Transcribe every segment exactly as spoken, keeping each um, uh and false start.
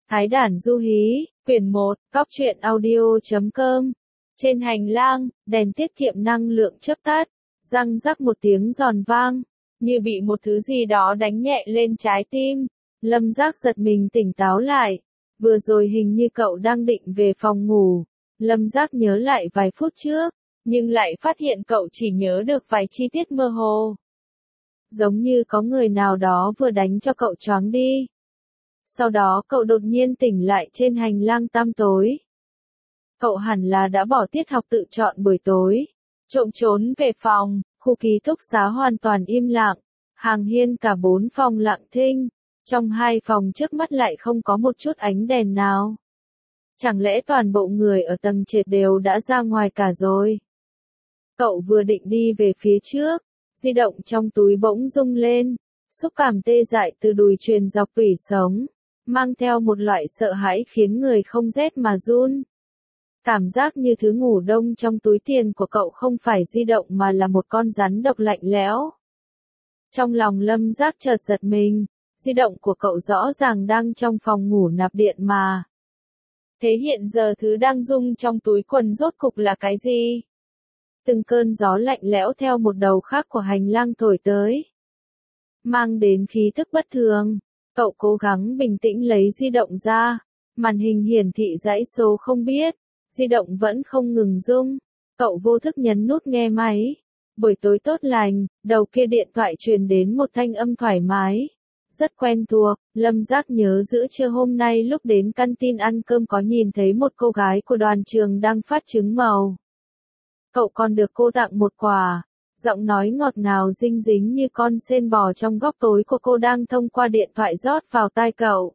Thái Đản Du Hí, quyển một, cóc truyện audio chấm com. Trên hành lang, đèn tiết kiệm năng lượng chớp tắt, răng rắc một tiếng giòn vang, như bị một thứ gì đó đánh nhẹ lên trái tim. Lâm Giác giật mình tỉnh táo lại. Vừa rồi hình như cậu đang định về phòng ngủ. Lâm Giác nhớ lại vài phút trước, nhưng lại phát hiện cậu chỉ nhớ được vài chi tiết mơ hồ. Giống như có người nào đó vừa đánh cho cậu choáng đi. Sau đó cậu đột nhiên tỉnh lại trên hành lang tăm tối. Cậu hẳn là đã bỏ tiết học tự chọn buổi tối, trộm trốn về phòng. Khu ký túc xá hoàn toàn im lặng, hàng hiên cả bốn phòng lặng thinh, trong hai phòng trước mắt lại không có một chút ánh đèn nào. Chẳng lẽ toàn bộ người ở tầng trệt đều đã ra ngoài cả rồi? Cậu vừa định đi về phía trước, di động trong túi bỗng rung lên, xúc cảm tê dại từ đùi truyền dọc tủy sống, mang theo một loại sợ hãi khiến người không rét mà run. Cảm giác như thứ ngủ đông trong túi tiền của cậu không phải di động mà là một con rắn độc lạnh lẽo. Trong lòng Lâm Giác chợt giật mình, di động của cậu rõ ràng đang trong phòng ngủ nạp điện mà. Thế hiện giờ thứ đang rung trong túi quần rốt cục là cái gì? Từng cơn gió lạnh lẽo theo một đầu khác của hành lang thổi tới, mang đến khí thức bất thường. Cậu cố gắng bình tĩnh lấy di động ra, màn hình hiển thị dãy số không biết. Di động vẫn không ngừng rung, cậu vô thức nhấn nút nghe máy. Buổi tối tốt lành, đầu kia điện thoại truyền đến một thanh âm thoải mái, rất quen thuộc. Lâm Giác nhớ giữa trưa hôm nay lúc đến căn tin ăn cơm có nhìn thấy một cô gái của đoàn trường đang phát trứng màu. Cậu còn được cô tặng một quà, giọng nói ngọt ngào dinh dính như con sên bò trong góc tối của cô đang thông qua điện thoại rót vào tai cậu,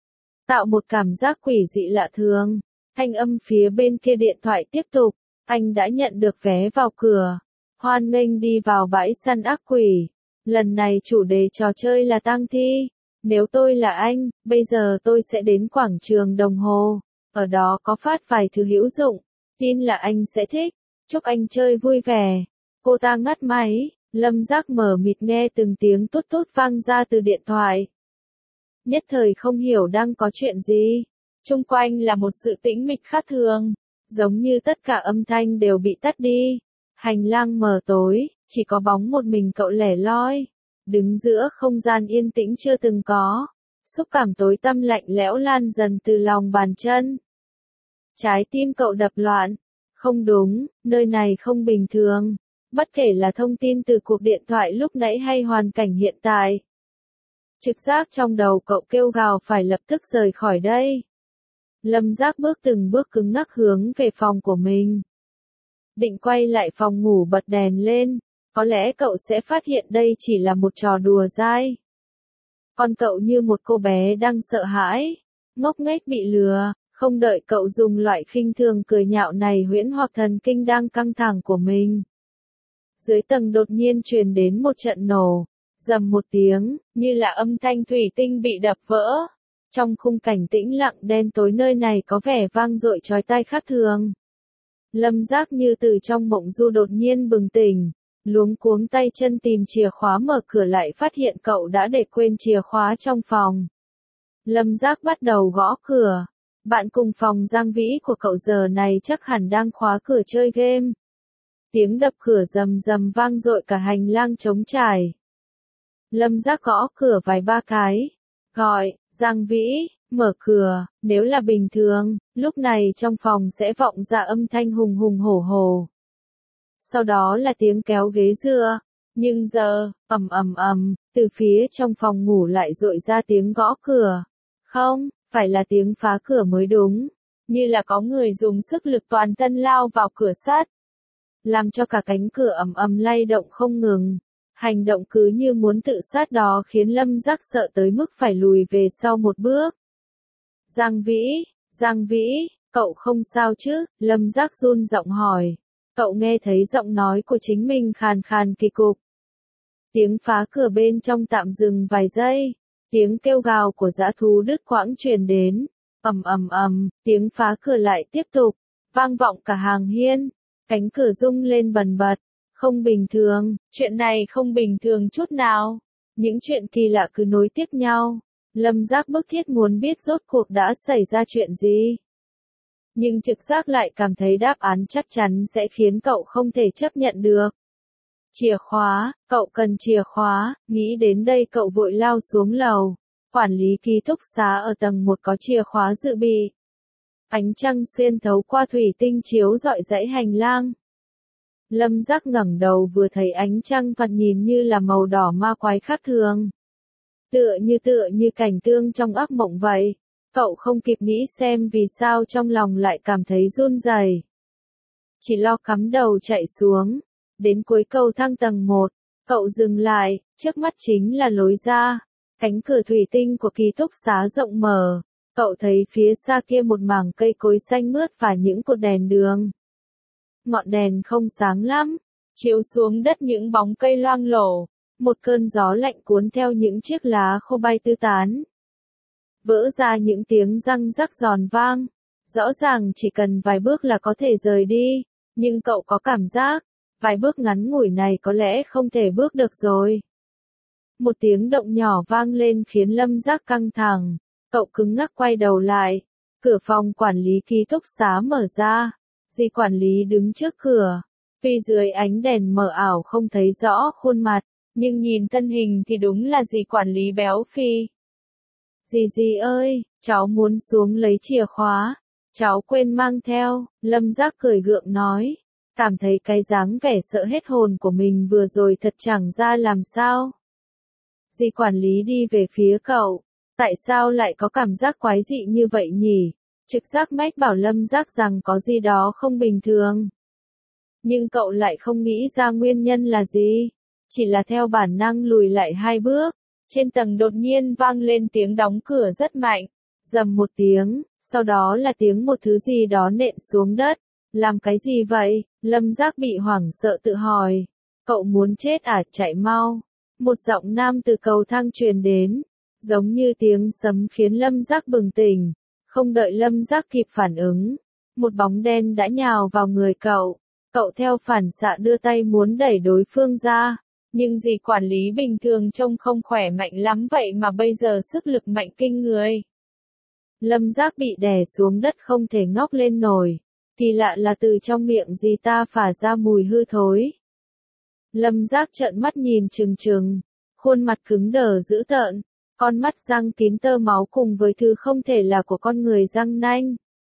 tạo một cảm giác quỷ dị lạ thường. Thanh âm phía bên kia điện thoại tiếp tục, anh đã nhận được vé vào cửa, hoan nghênh đi vào bãi săn ác quỷ. Lần này chủ đề trò chơi là tang thi. Nếu tôi là anh, bây giờ tôi sẽ đến quảng trường đồng hồ, ở đó có phát vài thứ hữu dụng, tin là anh sẽ thích, chúc anh chơi vui vẻ. Cô ta ngắt máy, Lâm Giác mở mịt nghe từng tiếng tút tút vang ra từ điện thoại. Nhất thời không hiểu đang có chuyện gì. Chung quanh là một sự tĩnh mịch khác thường, giống như tất cả âm thanh đều bị tắt đi. Hành lang mờ tối, chỉ có bóng một mình cậu lẻ loi, đứng giữa không gian yên tĩnh chưa từng có. Xúc cảm tối tăm lạnh lẽo lan dần từ lòng bàn chân. Trái tim cậu đập loạn. Không đúng, nơi này không bình thường. Bất kể là thông tin từ cuộc điện thoại lúc nãy hay hoàn cảnh hiện tại. Trực giác trong đầu cậu kêu gào phải lập tức rời khỏi đây. Lâm Giác bước từng bước cứng ngắc hướng về phòng của mình. Định quay lại phòng ngủ bật đèn lên, có lẽ cậu sẽ phát hiện đây chỉ là một trò đùa dai. Còn cậu như một cô bé đang sợ hãi, ngốc nghếch bị lừa, không đợi cậu dùng loại khinh thường cười nhạo này huyễn hoặc thần kinh đang căng thẳng của mình. Dưới tầng đột nhiên truyền đến một trận nổ, rầm một tiếng, như là âm thanh thủy tinh bị đập vỡ. Trong khung cảnh tĩnh lặng đen tối nơi này có vẻ vang dội chói tai khác thường. Lâm Giác như từ trong mộng du đột nhiên bừng tỉnh, luống cuống tay chân tìm chìa khóa mở cửa lại phát hiện cậu đã để quên chìa khóa trong phòng. Lâm Giác bắt đầu gõ cửa. Bạn cùng phòng Giang Vĩ của cậu giờ này chắc hẳn đang khóa cửa chơi game. Tiếng đập cửa rầm rầm vang dội cả hành lang trống trải. Lâm Giác gõ cửa vài ba cái, gọi, Giang Vĩ, mở cửa. Nếu là bình thường, lúc này trong phòng sẽ vọng ra âm thanh hùng hùng hổ hổ. Sau đó là tiếng kéo ghế dựa. Nhưng giờ, ầm ầm ầm, từ phía trong phòng ngủ lại dội ra tiếng gõ cửa. Không, phải là tiếng phá cửa mới đúng. Như là có người dùng sức lực toàn thân lao vào cửa sắt, làm cho cả cánh cửa ầm ầm lay động không ngừng. Hành động cứ như muốn tự sát đó khiến Lâm Giác sợ tới mức phải lùi về sau một bước. Giang Vĩ, Giang Vĩ, cậu không sao chứ? Lâm Giác run giọng hỏi. Cậu nghe thấy giọng nói của chính mình khàn khàn kỳ cục. Tiếng phá cửa bên trong tạm dừng vài giây. Tiếng kêu gào của dã thú đứt quãng truyền đến. Ầm ầm ầm, tiếng phá cửa lại tiếp tục, vang vọng cả hàng hiên. Cánh cửa rung lên bần bật. Không bình thường, chuyện này không bình thường chút nào. Những chuyện kỳ lạ cứ nối tiếp nhau. Lâm Giác bức thiết muốn biết rốt cuộc đã xảy ra chuyện gì. Nhưng trực giác lại cảm thấy đáp án chắc chắn sẽ khiến cậu không thể chấp nhận được. Chìa khóa, cậu cần chìa khóa, nghĩ đến đây cậu vội lao xuống lầu. Quản lý ký túc xá ở tầng một có chìa khóa dự bị. Ánh trăng xuyên thấu qua thủy tinh chiếu rọi dãy hành lang. Lâm Giác ngẩng đầu vừa thấy ánh trăng thoạt nhìn như là màu đỏ ma quái khác thường. Tựa như tựa như cảnh tương trong ác mộng vậy. Cậu không kịp nghĩ xem vì sao trong lòng lại cảm thấy run rẩy. Chỉ lo cắm đầu chạy xuống. Đến cuối cầu thang tầng một, cậu dừng lại, trước mắt chính là lối ra. Cánh cửa thủy tinh của ký túc xá rộng mở. Cậu thấy phía xa kia một mảng cây cối xanh mướt và những cột đèn đường. Ngọn đèn không sáng lắm, chiếu xuống đất những bóng cây loang lổ. Một cơn gió lạnh cuốn theo những chiếc lá khô bay tứ tán. Vỡ ra những tiếng răng rắc giòn vang. Rõ ràng chỉ cần vài bước là có thể rời đi, nhưng cậu có cảm giác, vài bước ngắn ngủi này có lẽ không thể bước được rồi. Một tiếng động nhỏ vang lên khiến Lâm Giác căng thẳng. Cậu cứng ngắc quay đầu lại. Cửa phòng quản lý ký túc xá mở ra. Dì quản lý đứng trước cửa. Tuy dưới ánh đèn mờ ảo không thấy rõ khuôn mặt, nhưng nhìn thân hình thì đúng là dì quản lý béo phì. Dì dì ơi, cháu muốn xuống lấy chìa khóa. Cháu quên mang theo, Lâm Giác cười gượng nói. Cảm thấy cái dáng vẻ sợ hết hồn của mình vừa rồi thật chẳng ra làm sao. Dì quản lý đi về phía cậu. Tại sao lại có cảm giác quái dị như vậy nhỉ? Trực giác mách bảo Lâm Giác rằng có gì đó không bình thường. Nhưng cậu lại không nghĩ ra nguyên nhân là gì. Chỉ là theo bản năng lùi lại hai bước. Trên tầng đột nhiên vang lên tiếng đóng cửa rất mạnh. Rầm một tiếng, sau đó là tiếng một thứ gì đó nện xuống đất. Làm cái gì vậy? Lâm Giác bị hoảng sợ tự hỏi. Cậu muốn chết à, chạy mau. Một giọng nam từ cầu thang truyền đến. Giống như tiếng sấm khiến Lâm Giác bừng tỉnh. Không đợi Lâm Giác kịp phản ứng. Một bóng đen đã nhào vào người cậu. Cậu theo phản xạ đưa tay muốn đẩy đối phương ra. Nhưng dì quản lý bình thường trông không khỏe mạnh lắm vậy mà bây giờ sức lực mạnh kinh người. Lâm Giác bị đè xuống đất không thể ngóc lên nổi. Kỳ lạ là từ trong miệng dì ta phả ra mùi hư thối. Lâm Giác trợn mắt nhìn trừng trừng. Khuôn mặt cứng đờ dữ tợn. Con mắt răng kín tơ máu cùng với thứ không thể là của con người răng nanh.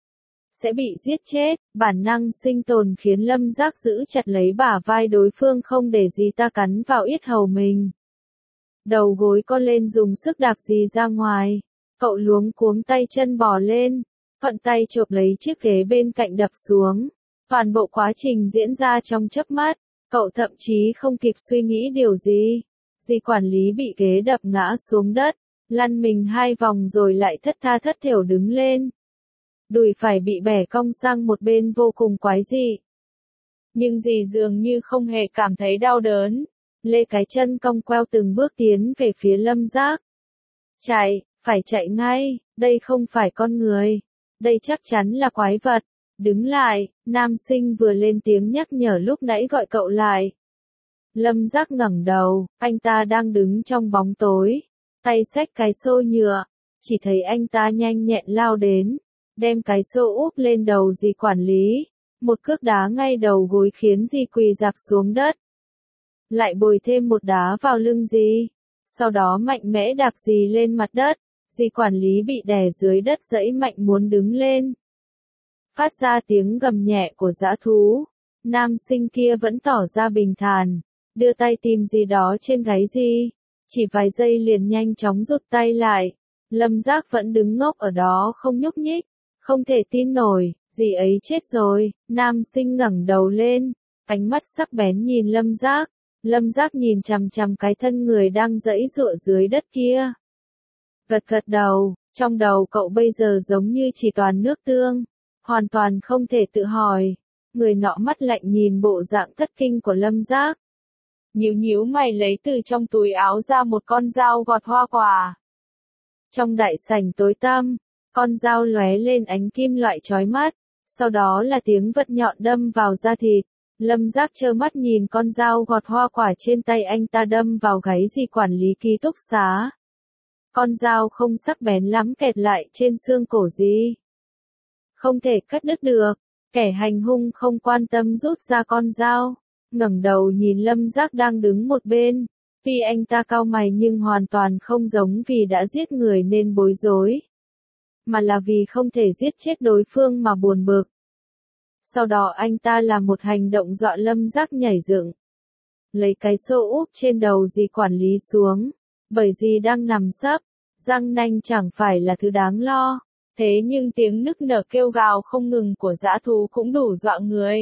Sẽ bị giết chết, bản năng sinh tồn khiến Lâm Giác giữ chặt lấy bả vai đối phương không để dì ta cắn vào yết hầu mình. Đầu gối co lên dùng sức đạp dì ra ngoài. Cậu luống cuống tay chân bò lên, thuận tay chộp lấy chiếc ghế bên cạnh đập xuống. Toàn bộ quá trình diễn ra trong chớp mắt, cậu thậm chí không kịp suy nghĩ điều gì. Dì quản lý bị ghế đập ngã xuống đất, lăn mình hai vòng rồi lại thất tha thất thểu đứng lên. Đùi phải bị bẻ cong sang một bên vô cùng quái dị. Nhưng dì dường như không hề cảm thấy đau đớn. Lê cái chân cong queo từng bước tiến về phía Lâm Giác. Chạy, phải chạy ngay, đây không phải con người. Đây chắc chắn là quái vật. Đứng lại, nam sinh vừa lên tiếng nhắc nhở lúc nãy gọi cậu lại. Lâm Giác ngẩng đầu, anh ta đang đứng trong bóng tối. Tay xách cái xô nhựa. Chỉ thấy anh ta nhanh nhẹn lao đến. Đem cái xô úp lên đầu dì quản lý. Một cước đá ngay đầu gối khiến dì quỳ rạp xuống đất. Lại bồi thêm một đá vào lưng dì. Sau đó mạnh mẽ đạp dì lên mặt đất. Dì quản lý bị đè dưới đất giãy mạnh muốn đứng lên. Phát ra tiếng gầm nhẹ của dã thú. Nam sinh kia vẫn tỏ ra bình thản. Đưa tay tìm gì đó trên gáy dì. Chỉ vài giây liền nhanh chóng rụt tay lại. Lâm Giác vẫn đứng ngốc ở đó không nhúc nhích. Không thể tin nổi, dì ấy chết rồi. Nam sinh ngẩng đầu lên. Ánh mắt sắc bén nhìn Lâm Giác. Lâm Giác nhìn chằm chằm cái thân người đang giãy giụa dưới đất kia. Gật gật đầu, trong đầu cậu bây giờ giống như chỉ toàn nước tương. Hoàn toàn không thể tự hỏi. Người nọ mắt lạnh nhìn bộ dạng thất kinh của Lâm Giác. Nhíu nhíu mày lấy từ trong túi áo ra một con dao gọt hoa quả. Trong đại sảnh tối tăm, con dao lóe lên ánh kim loại chói mắt. Sau đó là tiếng vật nhọn đâm vào da thịt. Lâm Giác trơ mắt nhìn con dao gọt hoa quả trên tay anh ta đâm vào gáy dì quản lý ký túc xá. con dao không sắc bén lắm kẹt lại trên xương cổ gì. Không thể cắt đứt được, kẻ hành hung không quan tâm rút ra con dao, ngẩng đầu nhìn Lâm Giác đang đứng một bên. Tuy anh ta cau mày nhưng hoàn toàn không giống vì đã giết người nên bối rối, mà là vì không thể giết chết đối phương mà buồn bực. Sau đó anh ta làm một hành động dọa Lâm Giác nhảy dựng, lấy cái xô úp trên đầu dì quản lý xuống, bởi dì đang nằm sấp, răng nanh chẳng phải là thứ đáng lo, thế nhưng tiếng nức nở kêu gào không ngừng của dã thú cũng đủ dọa người.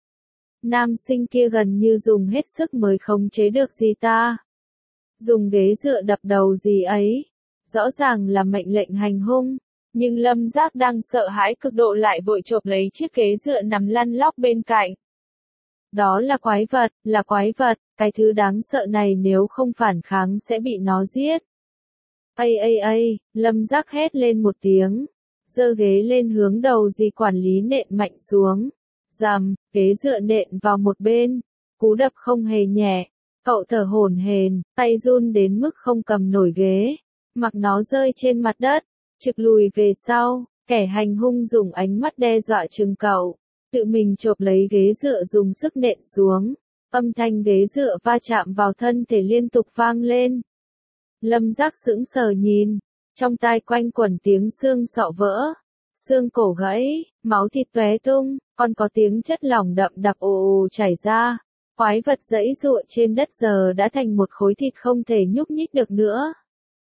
Nam sinh kia gần như dùng hết sức mới khống chế được dì ta. Dùng ghế dựa đập đầu dì ấy, rõ ràng là mệnh lệnh hành hung, nhưng Lâm Giác đang sợ hãi cực độ lại vội chộp lấy chiếc ghế dựa nằm lăn lóc bên cạnh. Đó là quái vật, là quái vật, cái thứ đáng sợ này nếu không phản kháng sẽ bị nó giết. Ây ây ây, Lâm Giác hét lên một tiếng, giơ ghế lên hướng đầu dì quản lý nện mạnh xuống. Rầm, ghế dựa nện vào một bên, cú đập không hề nhẹ, cậu thở hổn hển, tay run đến mức không cầm nổi ghế, mặc nó rơi trên mặt đất, trực lùi về sau, kẻ hành hung dùng ánh mắt đe dọa trừng cậu, tự mình chộp lấy ghế dựa dùng sức nện xuống, âm thanh ghế dựa va chạm vào thân thể liên tục vang lên. Lâm Giác sững sờ nhìn, trong tai quanh quẩn tiếng xương sọ vỡ, xương cổ gãy, máu thịt tóe tung, còn có tiếng chất lỏng đậm đặc ồ ồ chảy ra. Quái vật giãy giụa trên đất giờ đã thành một khối thịt không thể nhúc nhích được nữa.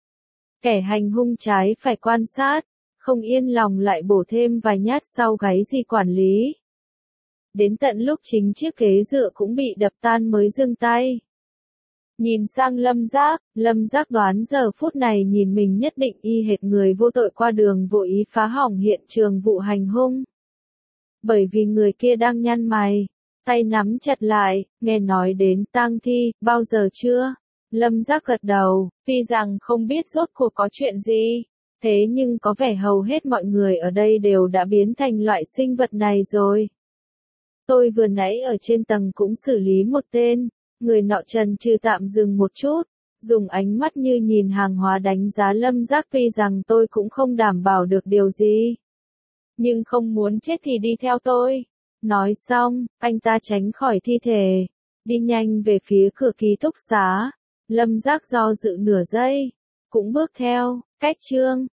Kẻ hành hung trái phải quan sát, không yên lòng lại bổ thêm vài nhát sau gáy dì quản lý. Đến tận lúc chính chiếc ghế dựa cũng bị đập tan mới dừng tay. Nhìn sang Lâm Giác, Lâm Giác đoán giờ phút này nhìn mình nhất định y hệt người vô tội qua đường vô ý phá hỏng hiện trường vụ hành hung. Bởi vì người kia đang nhăn mày, tay nắm chặt lại, nghe nói đến tang thi, bao giờ chưa? Lâm Giác gật đầu, tuy rằng không biết rốt cuộc có chuyện gì, thế nhưng có vẻ hầu hết mọi người ở đây đều đã biến thành loại sinh vật này rồi. Tôi vừa nãy ở trên tầng cũng xử lý một tên, người nọ trần trừ tạm dừng một chút, dùng ánh mắt như nhìn hàng hóa đánh giá Lâm Giác, tuy rằng tôi cũng không đảm bảo được điều gì. Nhưng không muốn chết thì đi theo tôi. Nói xong, anh ta tránh khỏi thi thể, đi nhanh về phía cửa ký túc xá. Lâm Giác do dự nửa giây, cũng bước theo, cách chương.